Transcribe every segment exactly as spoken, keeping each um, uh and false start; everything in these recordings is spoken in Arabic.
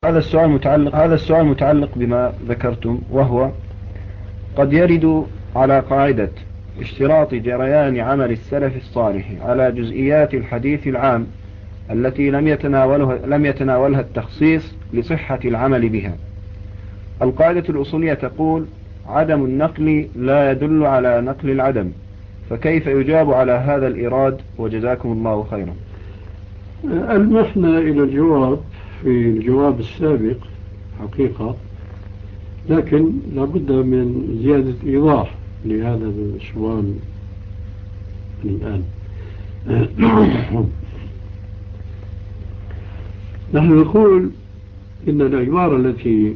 هذا السؤال متعلق هذا السؤال متعلق بما ذكرتم، وهو قد يرد على قاعدة اشتراط جريان عمل السلف الصالح على جزئيات الحديث العام التي لم يتناولها لم يتناولها التخصيص لصحة العمل بها. القاعدة الأصولية تقول: عدم النقل لا يدل على نقل العدم، فكيف يجاب على هذا الإيراد؟ وجزاكم الله خيرا. ألمحنا إلى الجواب في الجواب السابق حقيقة، لكن لابد من زيادة إيضاح لهذا السؤال الآن. نحن نقول إن العبارة التي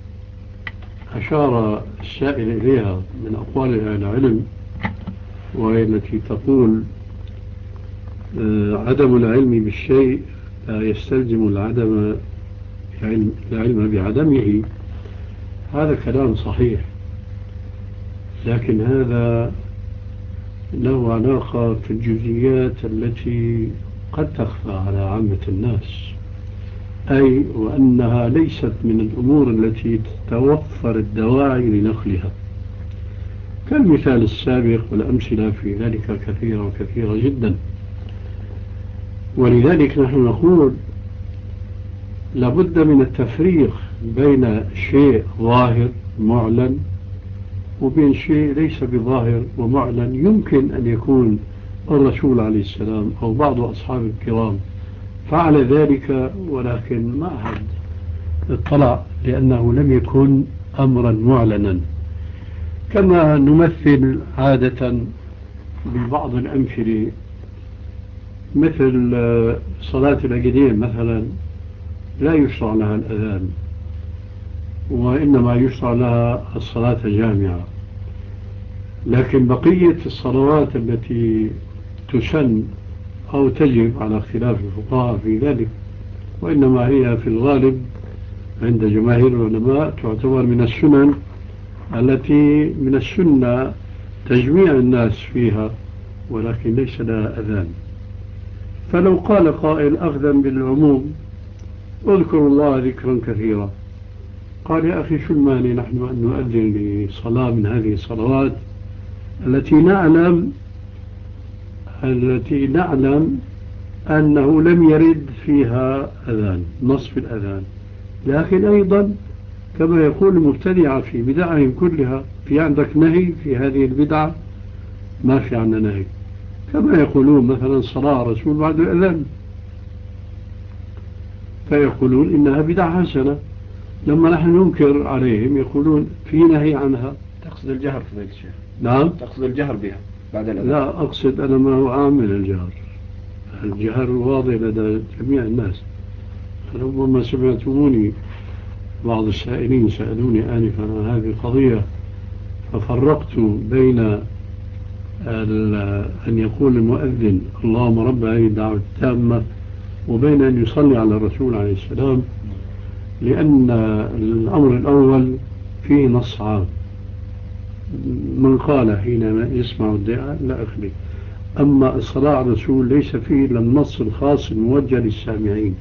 أشار السائل إليها من أقوال أهل العلم، وهي التي تقول عدم العلم بالشيء لا يستلزم العدم العلم بعدمه، هذا كلام صحيح، لكن هذا له علاقة في الجزئيات التي قد تخفى على عامة الناس، أي وأنها ليست من الأمور التي تتوفر الدواعي لنقلها، كالمثال السابق، والأمثلة في ذلك كثيرة وكثيرة جدا. ولذلك نحن نقول لابد من التفريق بين شيء ظاهر معلن وبين شيء ليس بظاهر ومعلن، يمكن أن يكون الرسول عليه السلام أو بعض أصحاب الكرام فعل ذلك، ولكن ما أحد اطلع لأنه لم يكن أمرا معلنا. كما نمثل عادة ببعض الأمثلة، مثل صلاة العيدين مثلا لا يشرع لها الأذان، وإنما يشرع لها الصلاة جامعة، لكن بقية الصلوات التي تسن أو تجب على اختلاف الفقهاء في ذلك، وإنما هي في الغالب عند جماهير العلماء تعتبر من السنن التي من السنة تجميع الناس فيها، ولكن ليس لها أذان. فلو قال قائل أخذا بالعموم اذكروا الله ذكرا كثيرا، قال يا أخي شو المانع نحن أن نؤذن لصلاة من هذه الصلوات التي نعلم التي نعلم أنه لم يرد فيها أذان، نص في الأذان، لكن أيضا كما يقول المبتدعة في بدعهم كلها، في عندك نهي في هذه البدعة؟ ما في عندنا نهي. كما يقولون مثلا صلاة رسول بعد الأذان، فيقولون إنها بدعة حسنة، لما نحن ننكر عليهم يقولون في نهي عنها. تقصد الجهر فضيلة الشيخ؟ نعم، تقصد الجهر بها بعد الأذان؟ لا أقصد أنا ما هو عامل الجهر، الجهر واضح لدى جميع الناس. ربما سمعتموني بعض السائلين سألوني آنفا عن هذه القضية، ففرقت بين أن يقول المؤذن اللهم رب هذه الدعوة التامة وبين أن يصلي على الرسول عليه السلام، لأن الأمر الأول فيه نص عام، من قال حينما يسمع الدعاء لا أخلي، أما الصلاة على الرسول ليس فيه إلا النص الخاص الموجه للسامعين.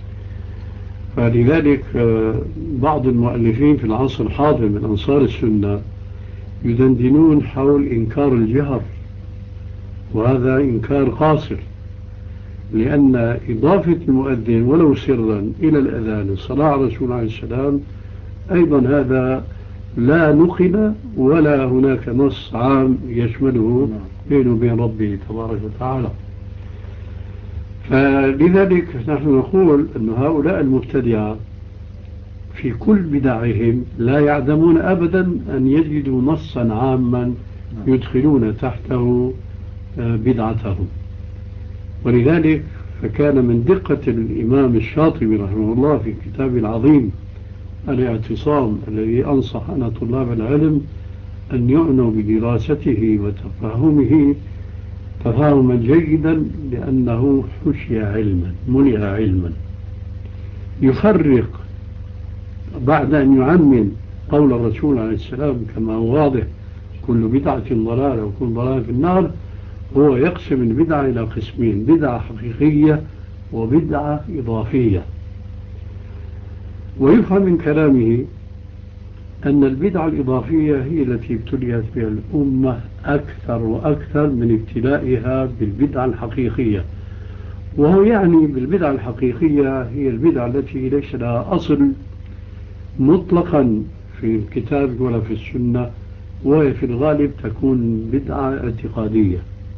فلذلك بعض المؤلفين في العصر الحاضر من أنصار السنة يدندنون حول إنكار الجهر، وهذا إنكار قاصر، لأن إضافة المؤذن ولو سرا إلى الأذان الصلاة على الرسول عليه السلام أيضا هذا لا نقل ولا هناك نص عام يشمله بينه وبين ربه تبارك وتعالى. فلذلك نحن نقول أن هؤلاء المبتدعة في كل بدعهم لا يعدمون أبدا أن يجدوا نصا عاما يدخلون تحته بدعتهم. ولذلك فكان من دقة الإمام الشاطبي رحمه الله في كتابه العظيم الاعتصام الذي أنصح أنا طلاب العلم أن يعنوا بدراسته وتفهمه تفاهما جيدا، لأنه حشي علما ملئ علما، يفرق بعد أن يعمم قول الرسول عليه السلام كما هو واضح كل بدعة ضلالة وكل ضلالة في النار، هو يقسم البدعة إلى قسمين: بدعة حقيقية وبدعة إضافية. ويفهم من كلامه أن البدعة الإضافية هي التي ابتليت بها الأمة أكثر وأكثر من ابتلائها بالبدعة الحقيقية. وهو يعني بالبدعة الحقيقية هي البدعة التي ليس لها أصل مطلقا في الكتاب ولا في السنة، وهي في الغالب تكون بدعة اعتقادية.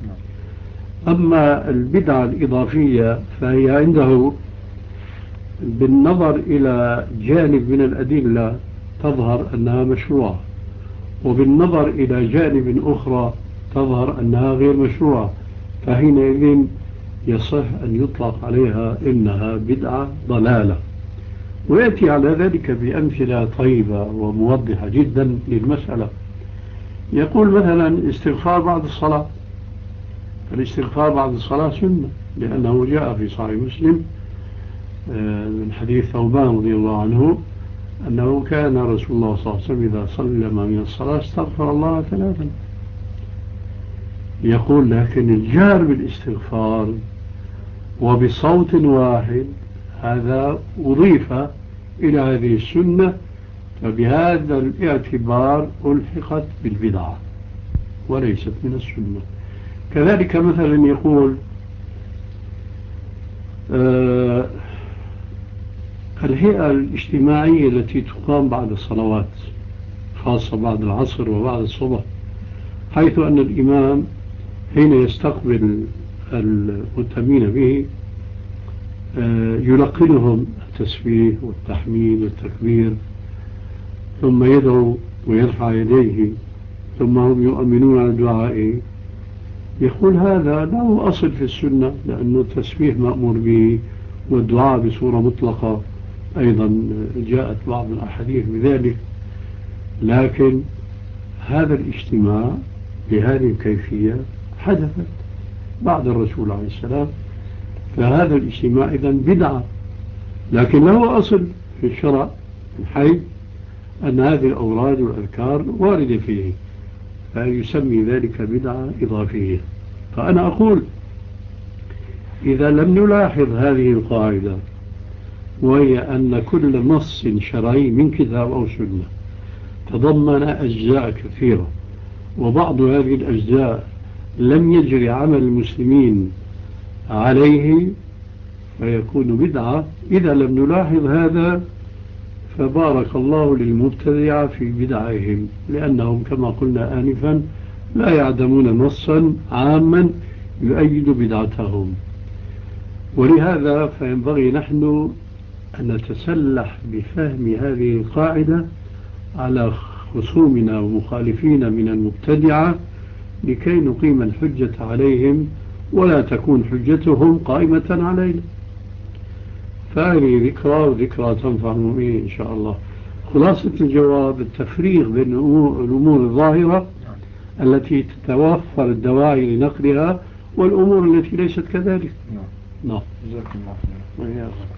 أما البدعة الإضافية فهي عنده بالنظر إلى جانب من الأدلة تظهر أنها مشروعة، وبالنظر إلى جانب أخرى تظهر أنها غير مشروعة، فحينئذ يصح أن يطلق عليها إنها بدعة ضلالة. ويأتي على ذلك بأمثلة طيبة وموضحة جدا للمسألة. يقول مثلا استغفار بعد الصلاة. الاستغفار بعد الصلاة سنة، لأنه جاء في صحيح مسلم من حديث ثوبان رضي الله عنه أنه كان رسول الله صلى الله عليه وسلم إذا سلم من الصلاة استغفر الله ثلاثا. يقول لكن الجهر بالاستغفار وبصوت واحد هذا أضيف إلى هذه السنة، فبهذا الاعتبار ألحقت بالبدعة وليست من السنة. كذلك مثلا يقول آه الهيئة الاجتماعية التي تقام بعد الصلوات خاصة بعد العصر وبعد الصبح، حيث أن الإمام حين يستقبل المتمين به يلقنهم التسبيح والتحميد والتكبير، ثم يدعو ويرفع يديه، ثم هم يؤمنون على دعائه. يقول هذا له أصل في السنة، لأنه التسبيح مأمور به والدعاء بصورة مطلقة أيضا جاءت بعض الأحاديث بذلك، لكن هذا الاجتماع بهذه الكيفية حدثت بعد الرسول عليه السلام، فهذا الاجتماع إذن بدعة، لكن له أصل في الشرع من حيث أن هذه الأوراد والأذكار واردة فيه، فيسمي ذلك بدعة إضافية. فأنا أقول إذا لم نلاحظ هذه القاعدة، وهي أن كل نص شرعي من كتاب أو سنة تضمن أجزاء كثيرة، وبعض هذه الأجزاء لم يجري عمل المسلمين عليه، فيكون بدعة. إذا لم نلاحظ هذا فبارك الله للمبتدعة في بدعهم، لأنهم كما قلنا آنفا لا يعدمون نصا عاما يؤيد بدعتهم. ولهذا فينبغي نحن أن نتسلح بفهم هذه القاعدة على خصومنا ومخالفين من المبتدعة لكي نقيم الحجة عليهم ولا تكون حجتهم قائمة علينا. فهذه ذكرى وذكرى تنفع المؤمنين إن شاء الله. خلاصة الجواب التفريق بين الأمور الظاهرة التي تتوفر الدواعي لنقلها والأمور التي ليست كذلك. نعم. نعم. جزاكم الله خيرا.